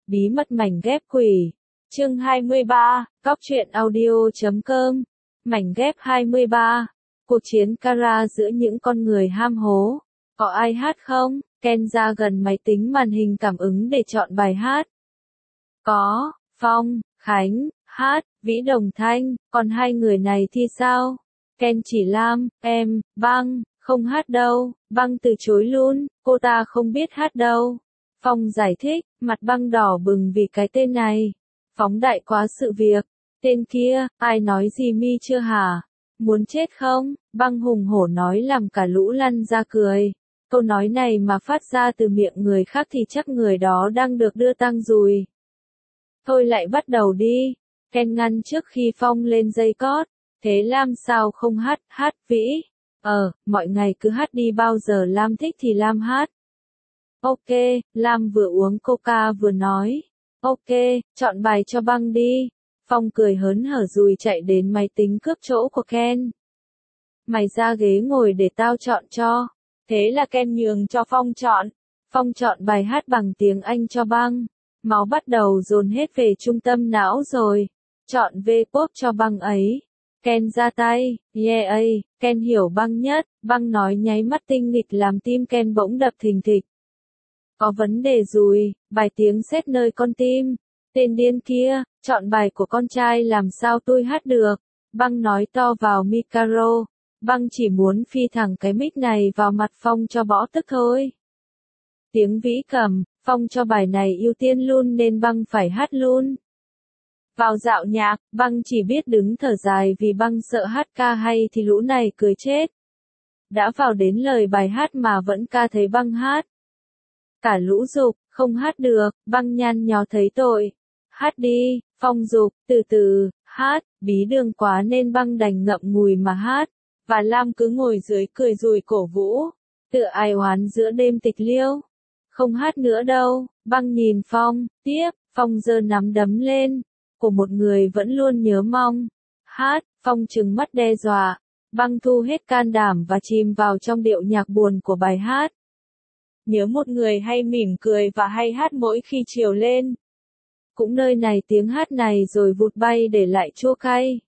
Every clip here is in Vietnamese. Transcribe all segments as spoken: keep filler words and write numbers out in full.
Bí mật mảnh ghép quỷ. Chương hai mươi ba, Cóc truyện audio chấm com. Mảnh ghép hai mươi ba. Cuộc chiến Kara giữa những con người ham hố. Có ai hát không? Ken ra gần máy tính màn hình cảm ứng để chọn bài hát. Có, Phong, Khánh, hát, Vĩ Đồng Thanh, còn hai người này thì sao? Ken chỉ Lam, em, Băng, không hát đâu, Băng từ chối luôn, cô ta không biết hát đâu. Phong giải thích, mặt Băng đỏ bừng vì cái tên này. Phóng đại quá sự việc. Tên kia, ai nói gì mi chưa hả? Muốn chết không? Băng hùng hổ nói làm cả lũ lăn ra cười. Câu nói này mà phát ra từ miệng người khác thì chắc người đó đang được đưa tang dùi. Thôi lại bắt đầu đi. Ken ngăn trước khi Phong lên dây cót. Thế Lam sao không hát, hát Vĩ? Ờ, mọi ngày cứ hát đi, bao giờ Lam thích thì Lam hát. Ok, Lam vừa uống coca vừa nói. Ok, chọn bài cho Băng đi. Phong cười hớn hở dùi chạy đến máy tính cướp chỗ của Ken. Mày ra ghế ngồi để tao chọn cho. Thế là Ken nhường cho Phong chọn. Phong chọn bài hát bằng tiếng Anh cho Băng. Máu bắt đầu dồn hết về trung tâm não rồi. Chọn V-pop cho Băng ấy. Ken ra tay, yeah ây, Ken hiểu Băng nhất. Băng nói nháy mắt tinh nghịch làm tim Ken bỗng đập thình thịch. Có vấn đề rồi, bài tiếng sét nơi con tim. Tên điên kia, chọn bài của con trai làm sao tôi hát được. Băng nói to vào micro. Băng chỉ muốn phi thẳng cái mic này vào mặt Phong cho bỏ tức thôi. Tiếng Vĩ cầm, Phong cho bài này ưu tiên luôn nên Băng phải hát luôn. Vào dạo nhạc, Băng chỉ biết đứng thở dài vì Băng sợ hát ca hay thì lũ này cười chết. Đã vào đến lời bài hát mà vẫn ca thấy Băng hát. Cả lũ dục, không hát được, Băng nhăn nhó thấy tội. Hát đi, Phong dục, từ từ, hát, bí đường quá nên Băng đành ngậm ngùi mà hát. Và Lam cứ ngồi dưới cười rùi cổ vũ. Tựa ai oán giữa đêm tịch liêu. Không hát nữa đâu, Băng nhìn Phong, tiếp, Phong giơ nắm đấm lên. Của một người vẫn luôn nhớ mong. Hát, Phong trừng mắt đe dọa. Băng thu hết can đảm và chìm vào trong điệu nhạc buồn của bài hát. Nhớ một người hay mỉm cười và hay hát mỗi khi chiều lên. Cũng nơi này tiếng hát này rồi vụt bay để lại chua cay.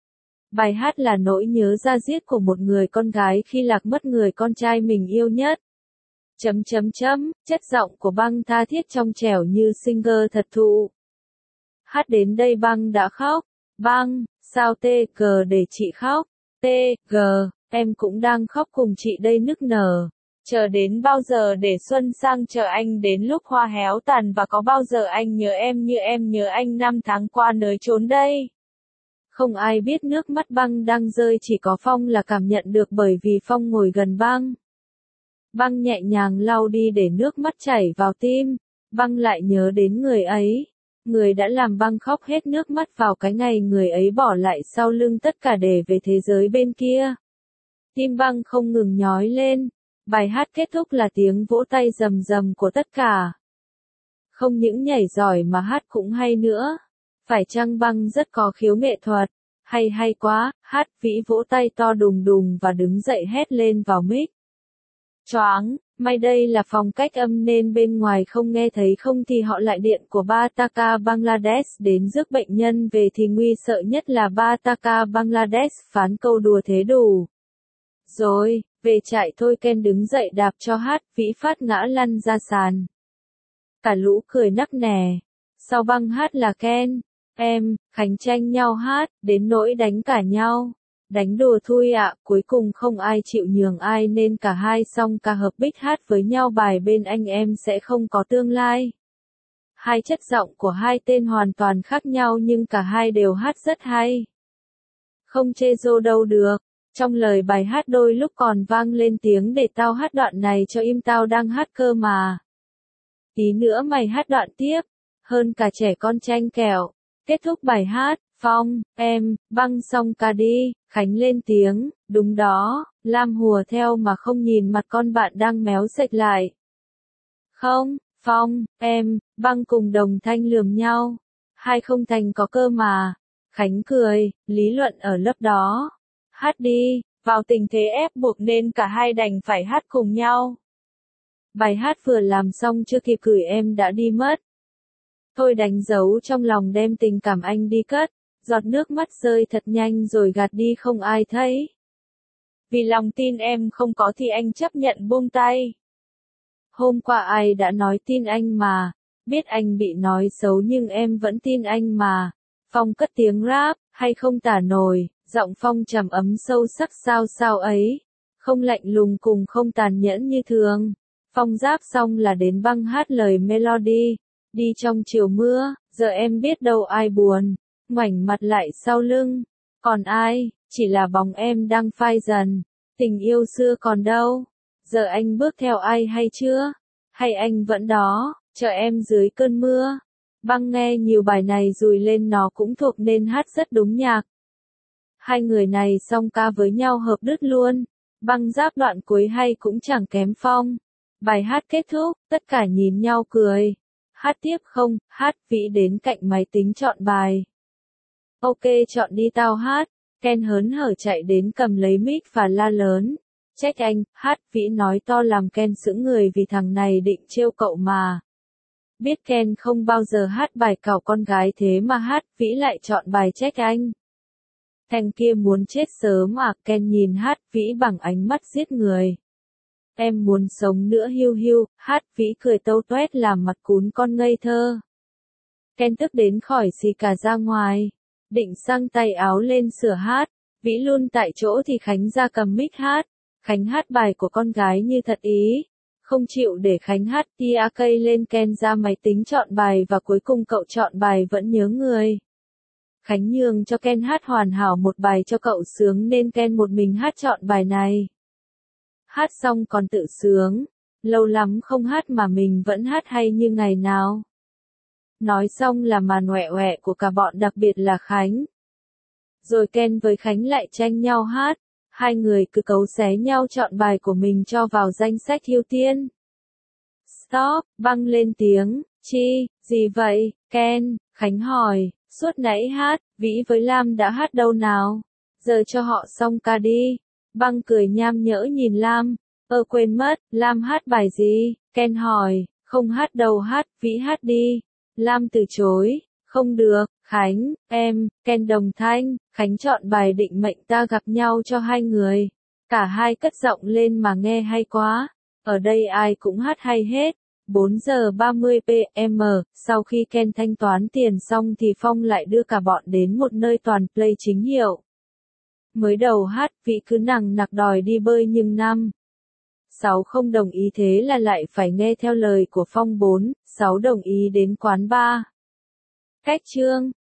Bài hát là nỗi nhớ da diết của một người con gái khi lạc mất người con trai mình yêu nhất. Chấm chấm chấm, chất giọng của Băng tha thiết trong trẻo như singer thật thụ. Hát đến đây Băng đã khóc. Băng, sao tê gờ để chị khóc? Tê gờ, em cũng đang khóc cùng chị đây nức nở. Chờ đến bao giờ để xuân sang, chờ anh đến lúc hoa héo tàn, và có bao giờ anh nhớ em như em nhớ anh năm tháng qua nơi chốn đây? Không ai biết nước mắt Băng đang rơi, chỉ có Phong là cảm nhận được bởi vì Phong ngồi gần Băng. Băng nhẹ nhàng lau đi để nước mắt chảy vào tim. Băng lại nhớ đến người ấy. Người đã làm Băng khóc hết nước mắt vào cái ngày người ấy bỏ lại sau lưng tất cả để về thế giới bên kia. Tim Băng không ngừng nhói lên. Bài hát kết thúc là tiếng vỗ tay rầm rầm của tất cả. Không những nhảy giỏi mà hát cũng hay nữa. Phải chăng Băng rất có khiếu nghệ thuật? Hay hay quá, hát. Vĩ vỗ tay to đùng đùng và đứng dậy hét lên vào mic. Choáng, may đây là phòng cách âm nên bên ngoài không nghe thấy, không thì họ lại điện của Bataka Bangladesh đến rước bệnh nhân về thì nguy, sợ nhất là Bataka Bangladesh phán câu đùa thế đủ. Rồi, về chạy thôi. Ken đứng dậy đạp cho hát. Vĩ phát ngã lăn ra sàn. Cả lũ cười nắc nẻ. Sau Băng hát là Ken, em, Khánh tranh nhau hát, đến nỗi đánh cả nhau. Đánh đùa thui ạ, cuối cùng không ai chịu nhường ai nên cả hai song ca hợp bích hát với nhau bài Bên Anh Em Sẽ Không Có Tương Lai. Hai chất giọng của hai tên hoàn toàn khác nhau nhưng cả hai đều hát rất hay. Không chê dô đâu được. Trong lời bài hát đôi lúc còn vang lên tiếng để tao hát đoạn này cho im, tao đang hát cơ mà. Tí nữa mày hát đoạn tiếp. Hơn cả trẻ con tranh kẹo. Kết thúc bài hát, Phong, em, Băng xong ca đi. Khánh lên tiếng, đúng đó. Lam hùa theo mà không nhìn mặt con bạn đang méo sệch lại. Không, Phong, em, Băng cùng Đồng Thanh lườm nhau. Hai không thành có cơ mà. Khánh cười, lý luận ở lớp đó. Hát đi, vào tình thế ép buộc nên cả hai đành phải hát cùng nhau. Bài hát vừa làm xong chưa kịp gửi em đã đi mất. Thôi đánh dấu trong lòng đem tình cảm anh đi cất, giọt nước mắt rơi thật nhanh rồi gạt đi không ai thấy. Vì lòng tin em không có thì anh chấp nhận buông tay. Hôm qua ai đã nói tin anh mà, biết anh bị nói xấu nhưng em vẫn tin anh mà. Phong cất tiếng rap, hay không tả nổi, giọng Phong trầm ấm sâu sắc sao sao ấy, không lạnh lùng cùng không tàn nhẫn như thường. Phong rap xong là đến băng hát lời melody, đi trong chiều mưa, giờ em biết đâu ai buồn, ngoảnh mặt lại sau lưng, còn ai, chỉ là bóng em đang phai dần, tình yêu xưa còn đâu, giờ anh bước theo ai hay chưa, hay anh vẫn đó, chờ em dưới cơn mưa. Băng nghe nhiều bài này dùi lên nó cũng thuộc nên hát rất đúng nhạc. Hai người này song ca với nhau hợp đứt luôn. Băng rap đoạn cuối hay cũng chẳng kém Phong. Bài hát kết thúc, tất cả nhìn nhau cười. Hát tiếp không, hát Vĩ đến cạnh máy tính chọn bài. Ok chọn đi tao hát. Ken hớn hở chạy đến cầm lấy mic và la lớn. Trách anh, hát Vĩ nói to làm Ken sững người vì thằng này định trêu cậu mà. Biết Ken không bao giờ hát bài cào con gái thế mà hát Vĩ lại chọn bài trách anh. Thằng kia muốn chết sớm à, Ken nhìn hát Vĩ bằng ánh mắt giết người. Em muốn sống nữa hiu hiu, hát Vĩ cười tâu toét làm mặt cún con ngây thơ. Ken tức đến khỏi xì cả ra ngoài, định xăng tay áo lên sửa hát, Vĩ luôn tại chỗ thì Khánh ra cầm mic hát. Khánh hát bài của con gái như thật ý. Không chịu để Khánh hát tia cây lên Ken ra máy tính chọn bài và cuối cùng cậu chọn bài vẫn nhớ người. Khánh nhường cho Ken hát hoàn hảo một bài cho cậu sướng nên Ken một mình hát chọn bài này. Hát xong còn tự sướng, lâu lắm không hát mà mình vẫn hát hay như ngày nào. Nói xong là màn ngoẹ ngoẹ của cả bọn đặc biệt là Khánh. Rồi Ken với Khánh lại tranh nhau hát. Hai người cứ cấu xé nhau chọn bài của mình cho vào danh sách ưu tiên. Stop, Băng lên tiếng, chi, gì vậy, Ken, Khánh hỏi, suốt nãy hát, Vĩ với Lam đã hát đâu nào? Giờ cho họ xong ca đi. Băng cười nham nhỡ nhìn Lam, ơ quên mất, Lam hát bài gì? Ken hỏi, không hát đâu hát, Vĩ hát đi. Lam từ chối, không được, Khánh, em, Ken đồng thanh, Khánh chọn bài định mệnh ta gặp nhau cho hai người. Cả hai cất giọng lên mà nghe hay quá. Ở đây ai cũng hát hay hết. bốn giờ ba mươi p m, sau khi Ken thanh toán tiền xong thì Phong lại đưa cả bọn đến một nơi toàn play chính hiệu. Mới đầu hát Vĩ cứ nằng nặc đòi đi bơi nhưng năm sáu không đồng ý thế là lại phải nghe theo lời của Phong bốn sáu đồng ý đến quán bar. Cách chương